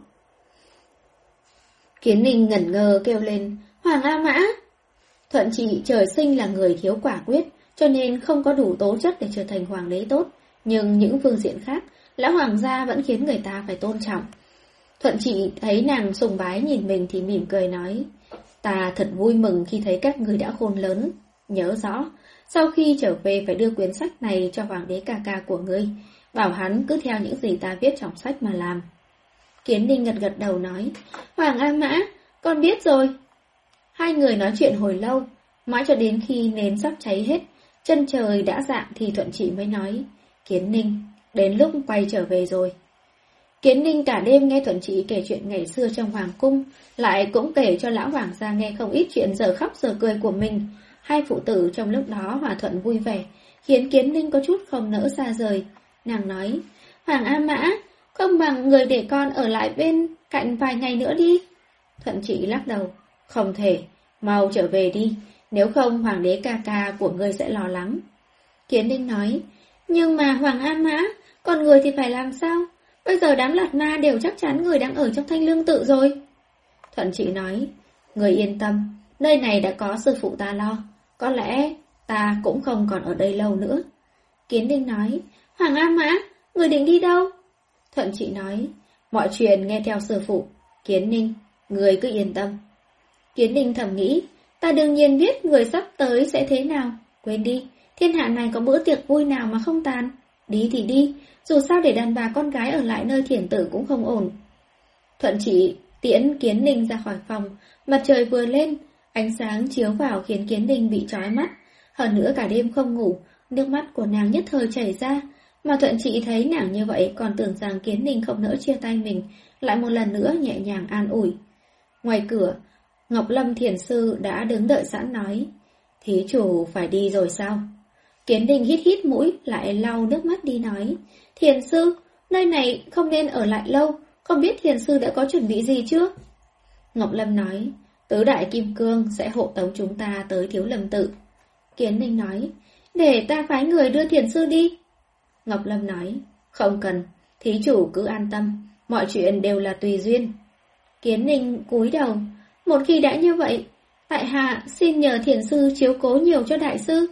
Speaker 1: Kiến Ninh ngẩn ngơ kêu lên, Hoàng A Mã. Thuận Trị trời sinh là người thiếu quả quyết, cho nên không có đủ tố chất để trở thành hoàng đế tốt, nhưng những phương diện khác, lão hoàng gia vẫn khiến người ta phải tôn trọng. Thuận Trị thấy nàng sùng bái nhìn mình thì mỉm cười nói, ta thật vui mừng khi thấy các người đã khôn lớn. Nhớ rõ, sau khi trở về phải đưa quyển sách này cho Hoàng đế ca ca của ngươi, bảo hắn cứ theo những gì ta viết trong sách mà làm. Kiến Ninh gật gật đầu nói, Hoàng A Mã, con biết rồi. Hai người nói chuyện hồi lâu, mãi cho đến khi nến sắp cháy hết, chân trời đã rạng thì Thuận Trị mới nói, Kiến Ninh, đến lúc quay trở về rồi. Kiến Ninh cả đêm nghe Thuận Trị kể chuyện ngày xưa trong hoàng cung, lại cũng kể cho lão hoàng gia nghe không ít chuyện giờ khóc giờ cười của mình. Hai phụ tử trong lúc đó hòa thuận vui vẻ, khiến Kiến Ninh có chút không nỡ xa rời. Nàng nói, Hoàng A Mã, không bằng người để con ở lại bên cạnh vài ngày nữa đi. Thuận Trị lắc đầu, không thể, mau trở về đi, nếu không Hoàng đế ca ca của ngươi sẽ lo lắng. Kiến Ninh nói, nhưng mà Hoàng A Mã, còn người thì phải làm sao? Bây giờ đám Lạt Ma đều chắc chắn người đang ở trong Thanh Lương Tự rồi. Thuận Trị nói, người yên tâm, nơi này đã có sư phụ ta lo, có lẽ ta cũng không còn ở đây lâu nữa. Kiến Ninh nói, Hoàng A Mã, người định đi đâu? Thuận Trị nói, mọi chuyện nghe theo sư phụ. Kiến Ninh, người cứ yên tâm. Kiến Ninh thầm nghĩ, ta đương nhiên biết người sắp tới sẽ thế nào. Quên đi, thiên hạ này có bữa tiệc vui nào mà không tàn. Đi thì đi, dù sao để đàn bà con gái ở lại nơi thiền tử cũng không ổn. Thuận Trị tiễn Kiến Ninh ra khỏi phòng, mặt trời vừa lên, ánh sáng chiếu vào khiến Kiến Ninh bị chói mắt. Hơn nữa cả đêm không ngủ, nước mắt của nàng nhất thời chảy ra, mà Thuận Trị thấy nàng như vậy còn tưởng rằng Kiến Ninh không nỡ chia tay mình, lại một lần nữa nhẹ nhàng an ủi. Ngoài cửa, Ngọc Lâm thiền sư đã đứng đợi sẵn nói, thí chủ phải đi rồi sao? Kiến Ninh hít hít mũi, lại lau nước mắt đi nói, thiền sư, nơi này không nên ở lại lâu, không biết thiền sư đã có chuẩn bị gì chưa? Ngọc Lâm nói, tứ đại kim cương sẽ hộ tống chúng ta tới Thiếu Lâm Tự. Kiến Ninh nói, để ta phái người đưa thiền sư đi. Ngọc Lâm nói, không cần, thí chủ cứ an tâm, mọi chuyện đều là tùy duyên. Kiến Ninh cúi đầu, một khi đã như vậy, tại hạ xin nhờ thiền sư chiếu cố nhiều cho đại sư.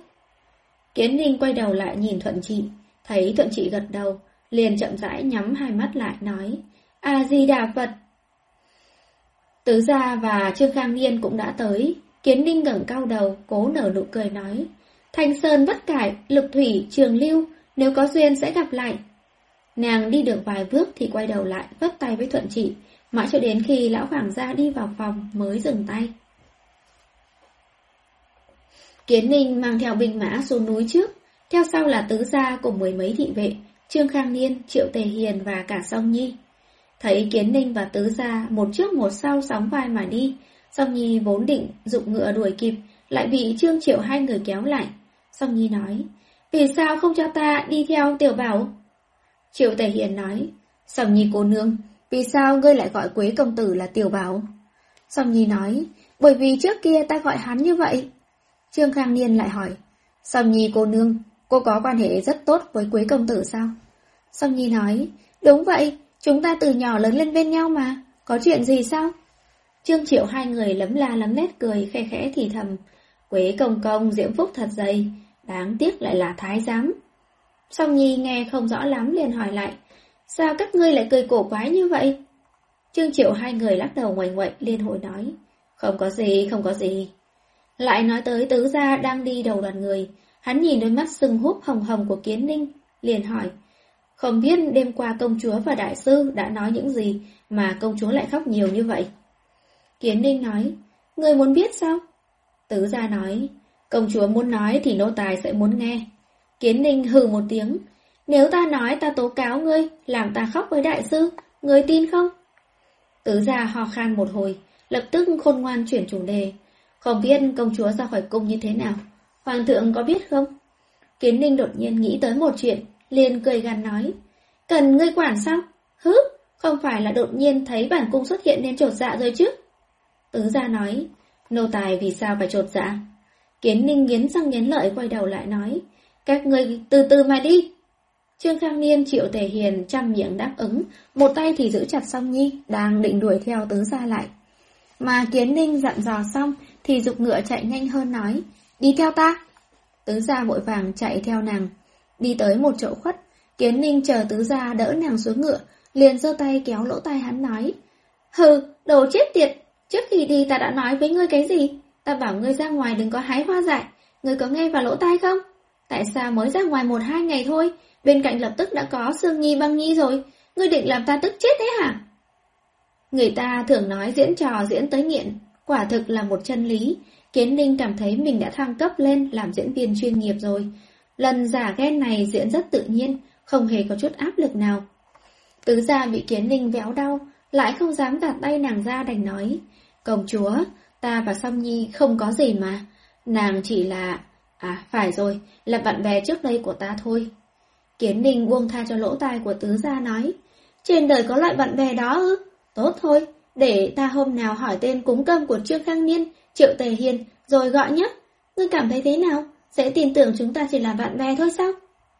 Speaker 1: Kiến Ninh quay đầu lại nhìn Thuận Trị, thấy Thuận Trị gật đầu, liền chậm rãi nhắm hai mắt lại nói, A-di-đà Phật. Tứ Gia và Trương Khang Niên cũng đã tới. Kiến Ninh ngẩng cao đầu, cố nở nụ cười nói, Thanh Sơn bất cải, Lục Thủy, Trường Lưu, nếu có duyên sẽ gặp lại. Nàng đi được vài bước thì quay đầu lại, vất tay với Thuận Trị, mãi cho đến khi lão hoàng gia đi vào phòng mới dừng tay. Kiến Ninh mang theo binh mã xuống núi trước, theo sau là Tứ Gia cùng mười mấy thị vệ, Trương Khang Niên, Triệu Tề Hiền và cả Song Nhi. Thấy Kiến Ninh và Tứ Gia một trước một sau sóng vai mà đi, Song Nhi vốn định giục ngựa đuổi kịp, lại bị Trương Triệu hai người kéo lại. Song Nhi nói, vì sao không cho ta đi theo Tiểu Bảo? Triệu Tề Hiền nói, Song Nhi cô nương, vì sao ngươi lại gọi Quế công tử là Tiểu Bảo? Song Nhi nói, bởi vì trước kia ta gọi hắn như vậy. Trương Khang Niên lại hỏi, Song Nhi cô nương, cô có quan hệ rất tốt với Quế công tử sao? Song Nhi nói, đúng vậy, chúng ta từ nhỏ lớn lên bên nhau mà, có chuyện gì sao? Trương Triệu hai người lấm la lấm lét cười khẽ khẽ thì thầm, Quế công công diễm phúc thật dày, đáng tiếc lại là thái giám. Song Nhi nghe không rõ lắm liền hỏi lại, sao các ngươi lại cười cổ quái như vậy? Trương Triệu hai người lắc đầu ngoảnh ngoậy liên hồi nói, không có gì, không có gì. Lại nói tới Tứ gia đang đi đầu đoàn người, hắn nhìn đôi mắt sưng húp hồng hồng của Kiến Ninh, liền hỏi, không biết đêm qua công chúa và đại sư đã nói những gì mà công chúa lại khóc nhiều như vậy? Kiến Ninh nói, người muốn biết sao? Tứ gia nói, công chúa muốn nói thì nô tài sẽ muốn nghe. Kiến Ninh hừ một tiếng, nếu ta nói ta tố cáo ngươi, làm ta khóc với đại sư, ngươi tin không? Tứ gia ho khan một hồi, lập tức khôn ngoan chuyển chủ đề, không biết công chúa ra khỏi cung như thế nào, hoàng thượng có biết không? Kiến Ninh đột nhiên nghĩ tới một chuyện, liền cười gằn nói, cần ngươi quản sao? Hứ, không phải là đột nhiên thấy bản cung xuất hiện nên chột dạ rồi chứ? Tứ gia nói, nô tài vì sao phải chột dạ? Kiến Ninh nghiến răng nghiến lợi quay đầu lại nói, các ngươi từ từ mà đi. Trương Khang Niên, Triệu Tề Hiền chăm miệng đáp ứng, một tay thì giữ chặt Song Nhi, đang định đuổi theo Tứ gia lại. Mà Kiến Ninh dặn dò xong thì giục ngựa chạy nhanh hơn nói, đi theo ta. Tứ gia vội vàng chạy theo nàng, đi tới một chỗ khuất, Kiến Ninh chờ Tứ gia đỡ nàng xuống ngựa, liền giơ tay kéo lỗ tai hắn nói, hừ, đồ chết tiệt, trước khi đi ta đã nói với ngươi cái gì? Ta bảo ngươi ra ngoài đừng có hái hoa dại, ngươi có nghe vào lỗ tai không? Tại sao mới ra ngoài một hai ngày thôi, bên cạnh lập tức đã có Sương Nhi Băng Nhi rồi, ngươi định làm ta tức chết thế hả? Người ta thường nói diễn trò diễn tới nghiện, quả thực là một chân lý. Kiến Ninh cảm thấy mình đã thăng cấp lên làm diễn viên chuyên nghiệp rồi. Lần giả ghen này diễn rất tự nhiên, không hề có chút áp lực nào. Tứ gia bị Kiến Ninh véo đau, lại không dám gạt tay nàng ra đành nói, công chúa, ta và Song Nhi không có gì mà, nàng chỉ là... À, phải rồi, là bạn bè trước đây của ta thôi. Kiến Ninh buông tha cho lỗ tai của Tứ gia nói, trên đời có loại bạn bè đó ư? Tốt thôi, để ta hôm nào hỏi tên cúng cơm của Trương Khang Niên, Triệu Tề Hiền, rồi gọi nhé. Ngươi cảm thấy thế nào? Sẽ tin tưởng chúng ta chỉ là bạn bè thôi sao?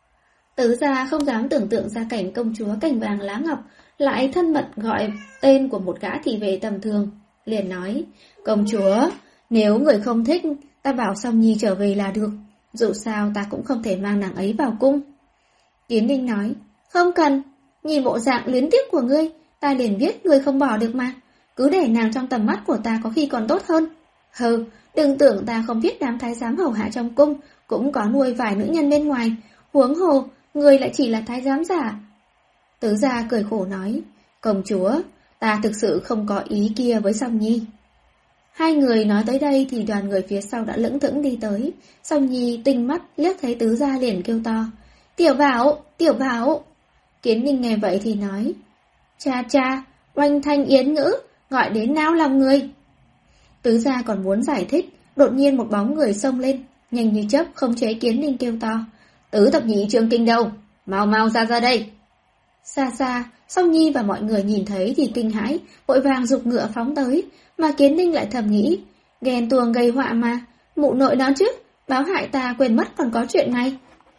Speaker 1: Tứ gia không dám tưởng tượng ra cảnh công chúa cành vàng lá ngọc lại thân mật gọi tên của một gã thị vệ tầm thường, liền nói, công chúa, nếu người không thích, ta bảo Song Nhi trở về là được, dù sao ta cũng không thể mang nàng ấy vào cung. Kiến Ninh nói, không cần, nhìn bộ dạng luyến tiếc của ngươi, ta liền biết ngươi không bỏ được mà, cứ để nàng trong tầm mắt của ta có khi còn tốt hơn. Hừ, đừng tưởng ta không biết đám thái giám hầu hạ trong cung cũng có nuôi vài nữ nhân bên ngoài, huống hồ, ngươi lại chỉ là thái giám giả. Tứ gia cười khổ nói, công chúa, ta thực sự không có ý kia với Song Nhi. Hai người nói tới đây thì đoàn người phía sau đã lững thững đi tới, Song Nhi tinh mắt liếc thấy Tứ gia liền kêu to, Tiểu Bảo, Tiểu Bảo. Kiến Ninh nghe vậy thì nói, cha cha, oanh thanh yến ngữ, gọi đến náo lòng người. Tứ gia còn muốn giải thích, đột nhiên một bóng người xông lên, nhanh như chớp không chế Kiến Ninh kêu to, Tứ thập nhị Trương Kinh đâu, mau mau ra ra đây. Xa xa, Song Nhi và mọi người nhìn thấy thì kinh hãi, vội vàng giục ngựa phóng tới, mà Kiến Ninh lại thầm nghĩ, ghen tuông gây họa mà, mụ nội đó chứ, báo hại ta quên mất còn có chuyện này.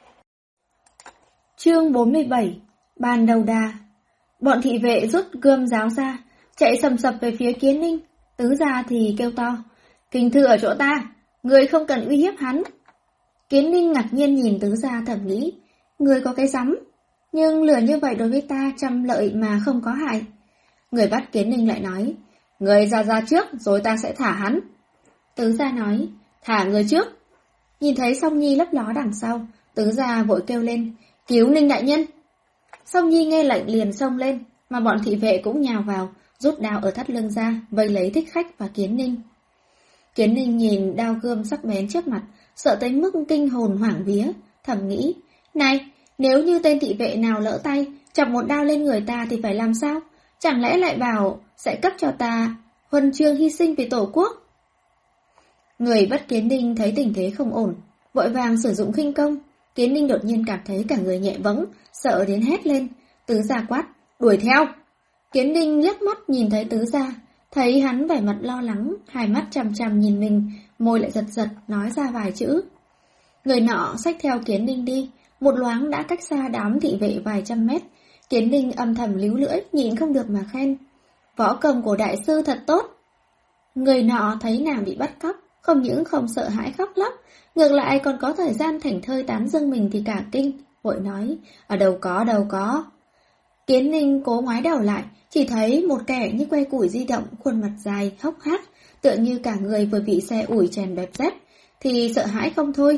Speaker 1: Chương bốn mươi bảy, Ban đầu đà. Bọn thị vệ rút gươm giáo ra, chạy sầm sập về phía Kiến Ninh, Tứ gia thì kêu to, kinh thư ở chỗ ta, người không cần uy hiếp hắn. Kiến Ninh ngạc nhiên nhìn Tứ gia thầm nghĩ, người có cái rắm, nhưng lừa như vậy đối với ta trăm lợi mà không có hại. Người bắt Kiến Ninh lại nói, người ra ra trước rồi ta sẽ thả hắn. Tứ gia nói, thả người trước. Nhìn thấy Song Nhi lấp ló đằng sau, Tứ gia vội kêu lên, cứu Ninh đại nhân. Song Nhi nghe lệnh liền xông lên, mà bọn thị vệ cũng nhào vào, rút đao ở thắt lưng ra, vây lấy Thích Khách và Kiến Ninh. Kiến Ninh nhìn đao gươm sắc bén trước mặt, sợ tới mức kinh hồn hoảng vía, thầm nghĩ, này, nếu như tên thị vệ nào lỡ tay, chọc một đao lên người ta thì phải làm sao? Chẳng lẽ lại bảo sẽ cấp cho ta huân chương hy sinh vì tổ quốc? Người bắt Kiến Ninh thấy tình thế không ổn, vội vàng sử dụng khinh công. Kiến Ninh đột nhiên cảm thấy cả người nhẹ bẫng, sợ đến hét lên. Tứ gia quát, đuổi theo. Kiến Ninh liếc mắt nhìn thấy tứ gia, thấy hắn vẻ mặt lo lắng, hai mắt chằm chằm nhìn mình, môi lại giật giật, nói ra vài chữ. Người nọ xách theo Kiến Ninh đi, một loáng đã cách xa đám thị vệ vài trăm mét. Kiến Ninh âm thầm líu lưỡi, nhịn không được mà khen. Võ công của đại sư thật tốt. Người nọ thấy nàng bị bắt cóc, không những không sợ hãi khóc lóc, ngược lại còn có thời gian thảnh thơi tán dương mình thì cả kinh, vội nói, ở đâu có, đâu có. Kiến Ninh cố ngoái đầu lại, chỉ thấy một kẻ như que củi di động, khuôn mặt dài, hốc hác, tựa như cả người vừa bị xe ủi chèn bẹp rét, thì sợ hãi không thôi.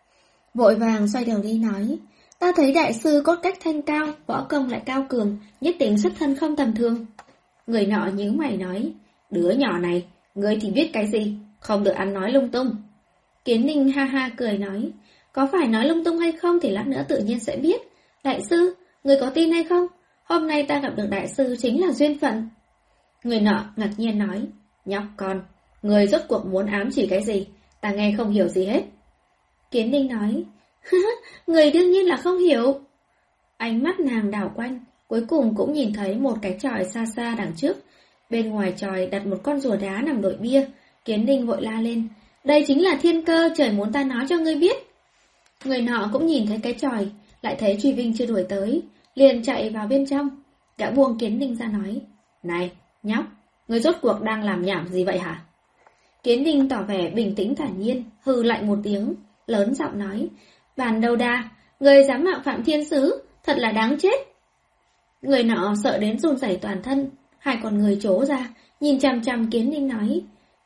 Speaker 1: Vội vàng xoay đầu đi nói, ta thấy đại sư cốt cách thanh cao, võ công lại cao cường, nhất định xuất thân không tầm thường. Người nọ nhíu mày nói, đứa nhỏ này, ngươi thì biết cái gì, không được ăn nói lung tung. Kiến Ninh ha ha cười nói, có phải nói lung tung hay không thì lát nữa tự nhiên sẽ biết. Đại sư, người có tin hay không? Hôm nay ta gặp được đại sư chính là duyên phận. Người nọ ngạc nhiên nói, nhóc con, người rốt cuộc muốn ám chỉ cái gì, ta nghe không hiểu gì hết. Kiến Ninh nói, người đương nhiên là không hiểu. Ánh mắt nàng đảo quanh, cuối cùng cũng nhìn thấy một cái chòi xa xa đằng trước. Bên ngoài chòi đặt một con rùa đá nằm đội bia. Kiến Ninh vội la lên, đây chính là thiên cơ trời muốn ta nói cho ngươi biết. Người nọ cũng nhìn thấy cái chòi, lại thấy Truy Vinh chưa đuổi tới, liền chạy vào bên trong. Gã buông Kiến Ninh ra nói, này, nhóc, ngươi rốt cuộc đang làm nhảm gì vậy hả? Kiến Ninh tỏ vẻ bình tĩnh thản nhiên, hừ lạnh một tiếng, lớn giọng nói, Bàn Đầu Đà, ngươi dám mạo phạm thiên sứ, thật là đáng chết. Người nọ sợ đến run rẩy toàn thân, hai con người trố ra, nhìn chằm chằm Kiến Ninh nói,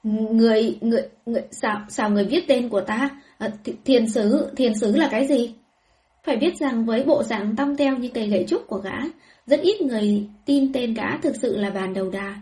Speaker 1: Người, người, người, sao, sao người biết tên của ta? À, th thiên sứ, thiên sứ là cái gì? Phải biết rằng với bộ dạng tăm teo như cây gậy trúc của gã, rất ít người tin tên gã thực sự là Bàn Đầu Đà.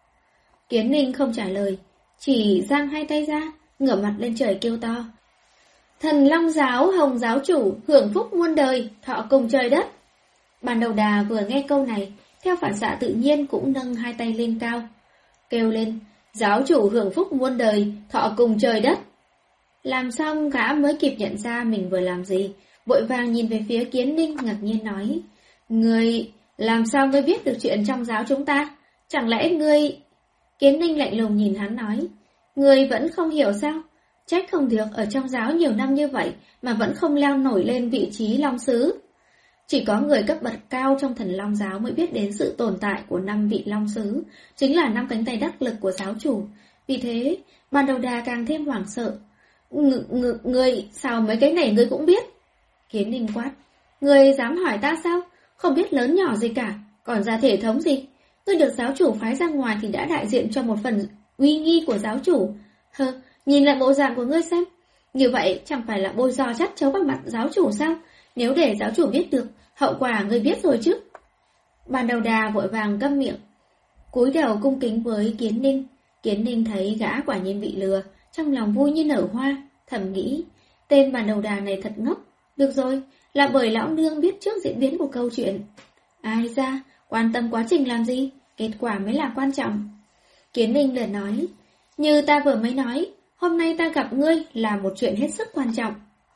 Speaker 1: Kiến Ninh không trả lời, chỉ giang hai tay ra, ngửa mặt lên trời kêu to. Thần Long Giáo Hồng Giáo Chủ, hưởng phúc muôn đời, thọ cùng trời đất. Bàn Đầu Đà vừa nghe câu này, theo phản xạ tự nhiên cũng nâng hai tay lên cao, kêu lên, giáo chủ hưởng phúc muôn đời, thọ cùng trời đất. Làm xong gã mới kịp nhận ra mình vừa làm gì, vội vàng nhìn về phía Kiến Ninh ngạc nhiên nói, Ngươi, làm sao ngươi biết được chuyện trong giáo chúng ta? Chẳng lẽ ngươi... Kiến Ninh lạnh lùng nhìn hắn nói, Ngươi vẫn không hiểu sao? Trách không được ở trong giáo nhiều năm như vậy mà vẫn không leo nổi lên vị trí Long Sứ. Chỉ có người cấp bậc cao trong Thần Long Giáo mới biết đến sự tồn tại của năm vị Long Sứ, chính là năm cánh tay đắc lực của giáo chủ. Vì thế, Bàn Đầu Đà càng thêm hoảng sợ. Ng ng Ngươi, sao mấy cái này ngươi cũng biết? Kiến Ninh quát, Ngươi dám hỏi ta sao? Không biết lớn nhỏ gì cả, còn ra thể thống gì? Ngươi được giáo chủ phái ra ngoài thì đã đại diện cho một phần uy nghi của giáo chủ. Hơ, nhìn lại bộ dạng của ngươi xem. Như vậy chẳng phải là bôi giò chắt chấu vào mặt giáo chủ sao? Nếu để giáo chủ biết được, hậu quả ngươi biết rồi chứ. Bàn Đầu Đà vội vàng câm miệng, cúi đầu cung kính với Kiến Ninh. Kiến Ninh thấy gã quả nhiên bị lừa, trong lòng vui như nở hoa, thầm nghĩ, tên Bàn Đầu Đà này thật ngốc. Được rồi, là bởi lão nương biết trước diễn biến của câu chuyện. Ai ra, quan tâm quá trình làm gì, kết quả mới là quan trọng. Kiến Ninh liền nói, như ta vừa mới nói, hôm nay ta gặp ngươi là một chuyện hết sức quan trọng.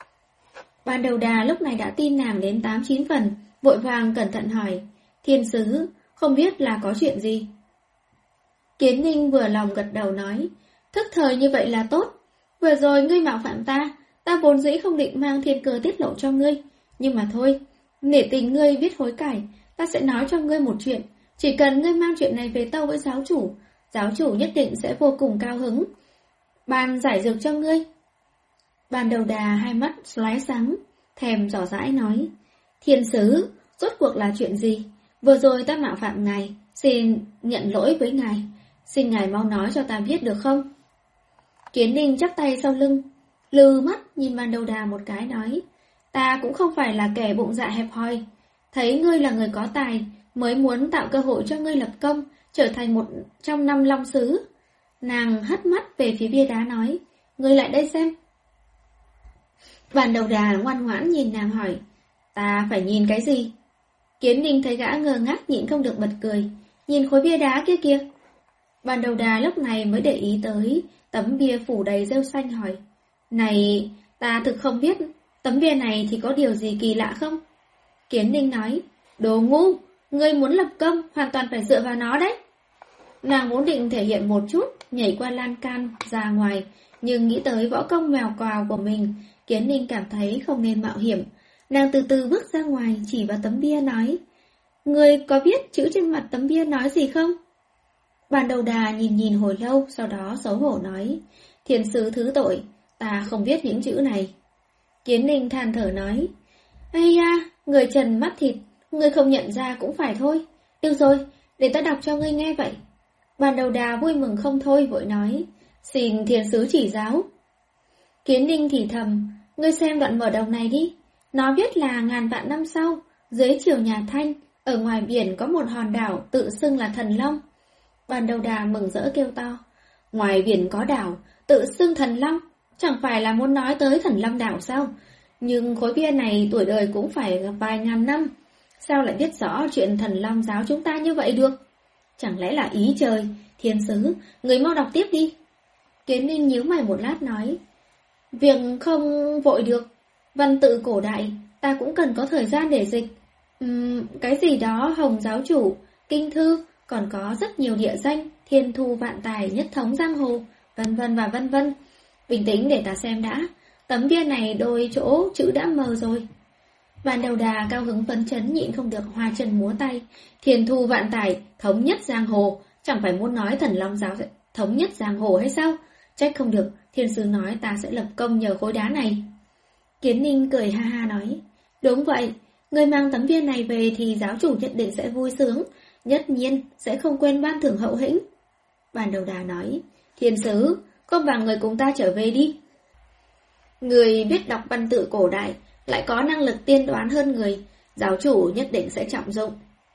Speaker 1: Bàn Đầu Đà lúc này đã tin nàng đến tám chín phần, vội vàng cẩn thận hỏi, thiên sứ, không biết là có chuyện gì? Kiến Ninh vừa lòng gật đầu nói, thức thời như vậy là tốt. Vừa rồi ngươi mạo phạm ta, ta vốn dĩ không định mang thiên cơ tiết lộ cho ngươi. Nhưng mà thôi, nể tình ngươi biết hối cải, ta sẽ nói cho ngươi một chuyện. Chỉ cần ngươi mang chuyện này về tâu với giáo chủ, giáo chủ nhất định sẽ vô cùng cao hứng. Ban giải dược cho ngươi. Bàn Đầu Đà hai mắt lóe sáng, thèm dò dãi nói, thiên sứ, rốt cuộc là chuyện gì? Vừa rồi ta mạo phạm ngài, xin nhận lỗi với ngài. Xin ngài mau nói cho ta biết được không? Kiến Ninh chắp tay sau lưng, lừ mắt nhìn Bàn Đầu Đà một cái nói, ta cũng không phải là kẻ bụng dạ hẹp hòi. Thấy ngươi là người có tài, mới muốn tạo cơ hội cho ngươi lập công, trở thành một trong năm long sứ. Nàng hất mắt về phía bia đá nói, ngươi lại đây xem. Bàn Đầu Đà ngoan ngoãn nhìn nàng hỏi, ta phải nhìn cái gì? Kiến Ninh thấy gã ngơ ngác nhịn không được bật cười, nhìn khối bia đá kia kìa. Bàn Đầu Đà lúc này mới để ý tới tấm bia phủ đầy rêu xanh hỏi, này, ta thực không biết tấm bia này thì có điều gì kỳ lạ không? Kiến Ninh nói, đồ ngu, ngươi muốn lập công hoàn toàn phải dựa vào nó đấy. Nàng vốn định thể hiện một chút, nhảy qua lan can ra ngoài, nhưng nghĩ tới võ công mèo quào của mình, Kiến Ninh cảm thấy không nên mạo hiểm. Nàng từ từ bước ra ngoài, chỉ vào tấm bia nói, ngươi có biết chữ trên mặt tấm bia nói gì không? Bàn đầu đà nhìn nhìn hồi lâu, sau đó xấu hổ nói, thiên sứ thứ tội, ta không biết những chữ này. Kiến Ninh than thở nói, ây da, người trần mắt thịt, ngươi không nhận ra cũng phải thôi. Được rồi, để ta đọc cho ngươi nghe vậy. Bàn đầu đà vui mừng không thôi, vội nói, xin thiên sứ chỉ giáo. Kiến Ninh thì thầm, ngươi xem đoạn mở đầu này đi. Nó viết là ngàn vạn năm sau, dưới triều nhà Thanh, ở ngoài biển có một hòn đảo tự xưng là Thần Long. Bàn đầu đà mừng rỡ kêu to, ngoài biển có đảo, tự xưng Thần Long, chẳng phải là muốn nói tới Thần Long đảo sao? Nhưng khối bia này tuổi đời cũng phải vài ngàn năm, sao lại biết rõ chuyện Thần Long giáo chúng ta như vậy được? Chẳng lẽ là ý trời, thiên sứ, người mau đọc tiếp đi. Kiến Ninh nhíu mày một lát nói, việc không vội được, văn tự cổ đại, ta cũng cần có thời gian để dịch. Uhm, cái gì đó Hồng giáo chủ, kinh thư, còn có rất nhiều địa danh, thiên thu vạn tài, nhất thống giang hồ, vân vân và vân vân. Bình tĩnh để ta xem đã, tấm bia này đôi chỗ chữ đã mờ rồi. Bàn đầu đà cao hứng phấn chấn nhịn không được hoa chân múa tay, thiên thu vạn tài, thống nhất giang hồ, chẳng phải muốn nói Thần Long giáo thống nhất giang hồ hay sao? Trách không được, thiên sứ nói ta sẽ lập công nhờ khối đá này. Kiến Ninh cười ha ha nói, đúng vậy, người mang tấm bia này về thì giáo chủ nhất định sẽ vui sướng, nhất nhiên sẽ không quên ban thưởng hậu hĩnh. Bàn đầu đà nói, thiên sứ, không bằng người cùng ta trở về đi. Người biết đọc văn tự cổ đại, lại có năng lực tiên đoán hơn người, giáo chủ nhất định sẽ trọng dụng.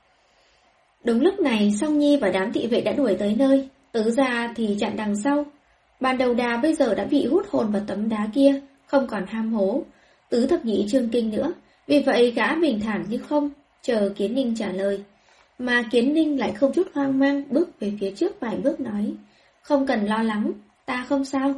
Speaker 1: Đúng lúc này, Song Nhi và đám thị vệ đã đuổi tới nơi, Tứ gia thì chặn đằng sau. Bàn đầu đà bây giờ đã bị hút hồn vào tấm đá kia, không còn ham hố Tứ thập nhị chương kinh nữa, vì vậy gã bình thản như không, chờ Kiến Ninh trả lời. Mà Kiến Ninh lại không chút hoang mang bước về phía trước vài bước nói, không cần lo lắng, ta không sao.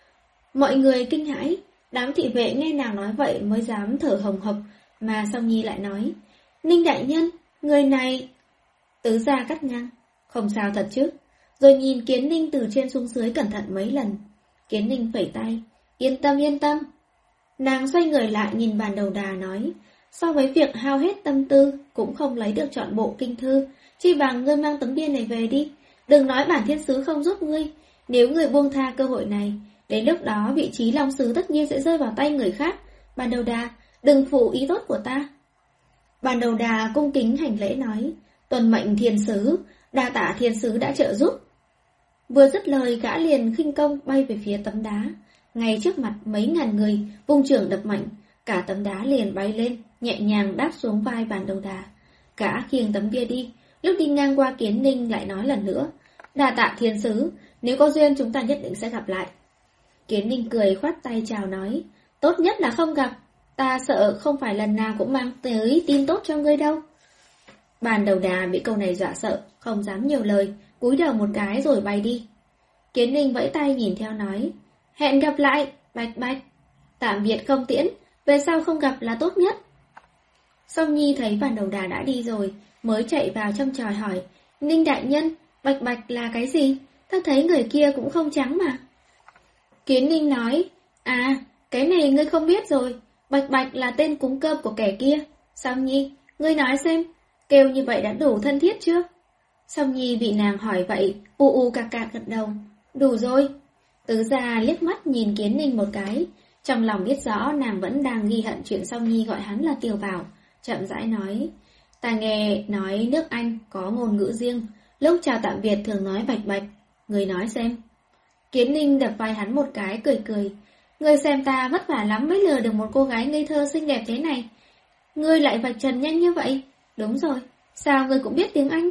Speaker 1: Mọi người kinh hãi, đám thị vệ nghe nàng nói vậy mới dám thở hồng hộc, mà Song Nhi lại nói, Ninh đại nhân, người này... Tứ gia cắt ngang, không sao thật chứ, rồi nhìn Kiến Ninh từ trên xuống dưới cẩn thận mấy lần. Kiến Ninh phẩy tay, yên tâm yên tâm. Nàng xoay người lại nhìn bàn đầu đà nói, so với việc hao hết tâm tư cũng không lấy được trọn bộ kinh thư, chi bằng ngươi mang tấm bia này về đi, đừng nói bản thiên sứ không giúp ngươi, nếu ngươi buông tha cơ hội này, đến lúc đó vị trí long sứ tất nhiên sẽ rơi vào tay người khác. Bàn đầu đà, đừng phụ ý tốt của ta. Bàn đầu đà cung kính hành lễ nói, tuân mệnh thiên sứ, đa tạ thiên sứ đã trợ giúp. Vừa dứt lời gã liền khinh công bay về phía tấm đá, ngay trước mặt mấy ngàn người, vung chưởng đập mạnh, cả tấm đá liền bay lên, nhẹ nhàng đáp xuống vai bàn đầu đà. Gã khiêng tấm bia đi, lúc đi ngang qua Kiến Ninh lại nói lần nữa, đa tạ thiên sứ, nếu có duyên chúng ta nhất định sẽ gặp lại. Kiến Ninh cười khoát tay chào nói, tốt nhất là không gặp, ta sợ không phải lần nào cũng mang tới tin tốt cho ngươi đâu. Bàn đầu đà bị câu này dọa sợ, không dám nhiều lời, cúi đầu một cái rồi bay đi. Kiến Ninh vẫy tay nhìn theo nói, hẹn gặp lại, Bạch Bạch. Tạm biệt không tiễn, về sau không gặp là tốt nhất. Song Nhi thấy bàn đầu đà đã đi rồi, mới chạy vào trong tròi hỏi, Ninh đại nhân, Bạch Bạch là cái gì? Ta thấy người kia cũng không trắng mà. Kiến Ninh nói, à, cái này ngươi không biết rồi, Bạch Bạch là tên cúng cơm của kẻ kia. Song Nhi, ngươi nói xem, kêu như vậy đã đủ thân thiết chưa? Song Nhi bị nàng hỏi vậy, u u cạc cạc gật đầu, đủ rồi. Tứ gia liếc mắt nhìn Kiến Ninh một cái, trong lòng biết rõ nàng vẫn đang ghi hận chuyện Song Nhi gọi hắn là Tiểu Bảo, chậm rãi nói, ta nghe nói nước Anh có ngôn ngữ riêng, lúc chào tạm biệt thường nói Bạch Bạch, người nói xem. Kiến Ninh đập vai hắn một cái cười cười, ngươi xem ta vất vả lắm mới lừa được một cô gái ngây thơ xinh đẹp thế này, ngươi lại vạch trần nhanh như vậy. Đúng rồi, sao ngươi cũng biết tiếng Anh?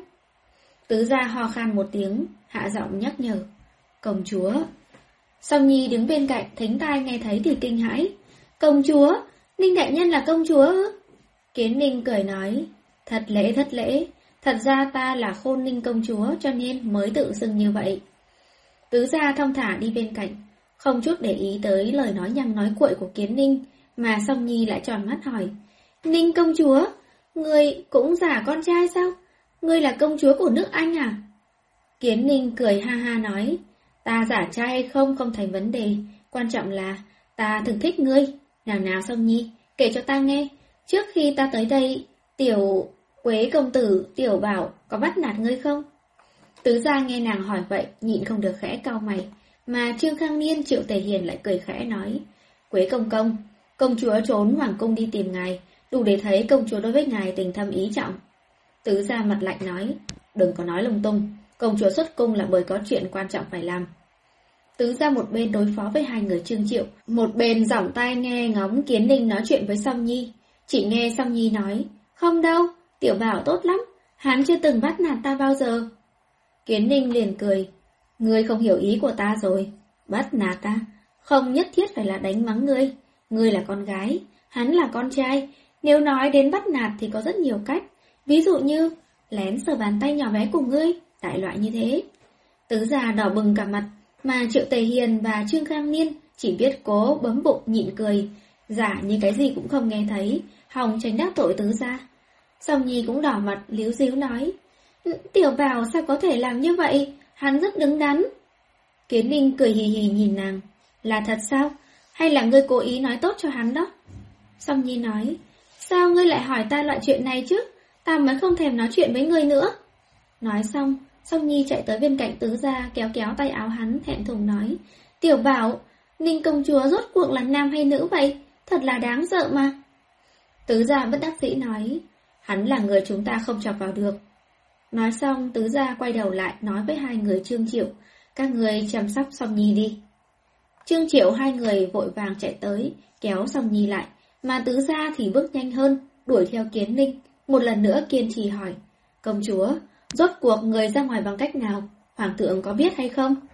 Speaker 1: Tứ gia ho khan một tiếng, hạ giọng nhắc nhở, công chúa. Song Nhi đứng bên cạnh, thính tai nghe thấy thì kinh hãi, công chúa, Ninh đại nhân là công chúa ư? Kiến Ninh cười nói, thật lễ thất lễ, thật ra ta là Khôn Ninh công chúa cho nên mới tự xưng như vậy. Tứ gia thong thả đi bên cạnh, không chút để ý tới lời nói nhăng nói cuội của Kiến Ninh, mà Song Nhi lại tròn mắt hỏi. Ninh công chúa, ngươi cũng giả con trai sao? Ngươi là công chúa của nước Anh à? Kiến Ninh cười ha ha nói, ta giả trai hay không không thành vấn đề, quan trọng là ta thực thích ngươi. Nào nào Song Nhi, kể cho ta nghe, trước khi ta tới đây, tiểu Quế công tử, tiểu bảo có bắt nạt ngươi không? Tứ gia nghe nàng hỏi vậy, nhịn không được khẽ cau mày, mà Trương Khang Niên, Triệu Tề Hiền lại cười khẽ nói, Quế công công, công chúa trốn hoàng cung đi tìm ngài, đủ để thấy công chúa đối với ngài tình thâm ý trọng. Tứ gia mặt lạnh nói, đừng có nói lung tung, công chúa xuất cung là bởi có chuyện quan trọng phải làm. Tứ gia một bên đối phó với hai người Trương Triệu, một bên giỏng tai nghe ngóng Kiến Ninh nói chuyện với Song Nhi. Chỉ nghe Song Nhi nói, không đâu, tiểu bảo tốt lắm, hắn chưa từng bắt nạt ta bao giờ. Kiến Ninh liền cười, ngươi không hiểu ý của ta rồi, bắt nạt ta, không nhất thiết phải là đánh mắng ngươi, ngươi là con gái, hắn là con trai, nếu nói đến bắt nạt thì có rất nhiều cách, ví dụ như lén sờ bàn tay nhỏ bé của ngươi, đại loại như thế. Tứ già đỏ bừng cả mặt, mà Triệu Tề Hiền và Trương Khang Niên chỉ biết cố bấm bụng nhịn cười, giả như cái gì cũng không nghe thấy, hòng tránh đắc tội tứ gia. Song Nhi cũng đỏ mặt líu díu nói, tiểu bảo sao có thể làm như vậy, hắn rất đứng đắn. Kiến Ninh cười hì hì nhìn nàng, là thật sao, hay là ngươi cố ý nói tốt cho hắn đó? Song Nhi nói, sao ngươi lại hỏi ta loại chuyện này chứ, ta mới không thèm nói chuyện với ngươi nữa. Nói xong, Song Nhi chạy tới bên cạnh tứ gia kéo kéo tay áo hắn thẹn thùng nói, tiểu bảo, Ninh công chúa rốt cuộc là nam hay nữ vậy, thật là đáng sợ mà. Tứ gia bất đắc dĩ nói, hắn là người chúng ta không chọc vào được. Nói xong tứ gia quay đầu lại nói với hai người Trương Triệu, các người chăm sóc Song Nhi đi. Trương Triệu hai người vội vàng chạy tới, kéo Song Nhi lại, mà tứ gia thì bước nhanh hơn, đuổi theo Kiến Ninh, một lần nữa kiên trì hỏi, công chúa, rốt cuộc người ra ngoài bằng cách nào, hoàng thượng có biết hay không?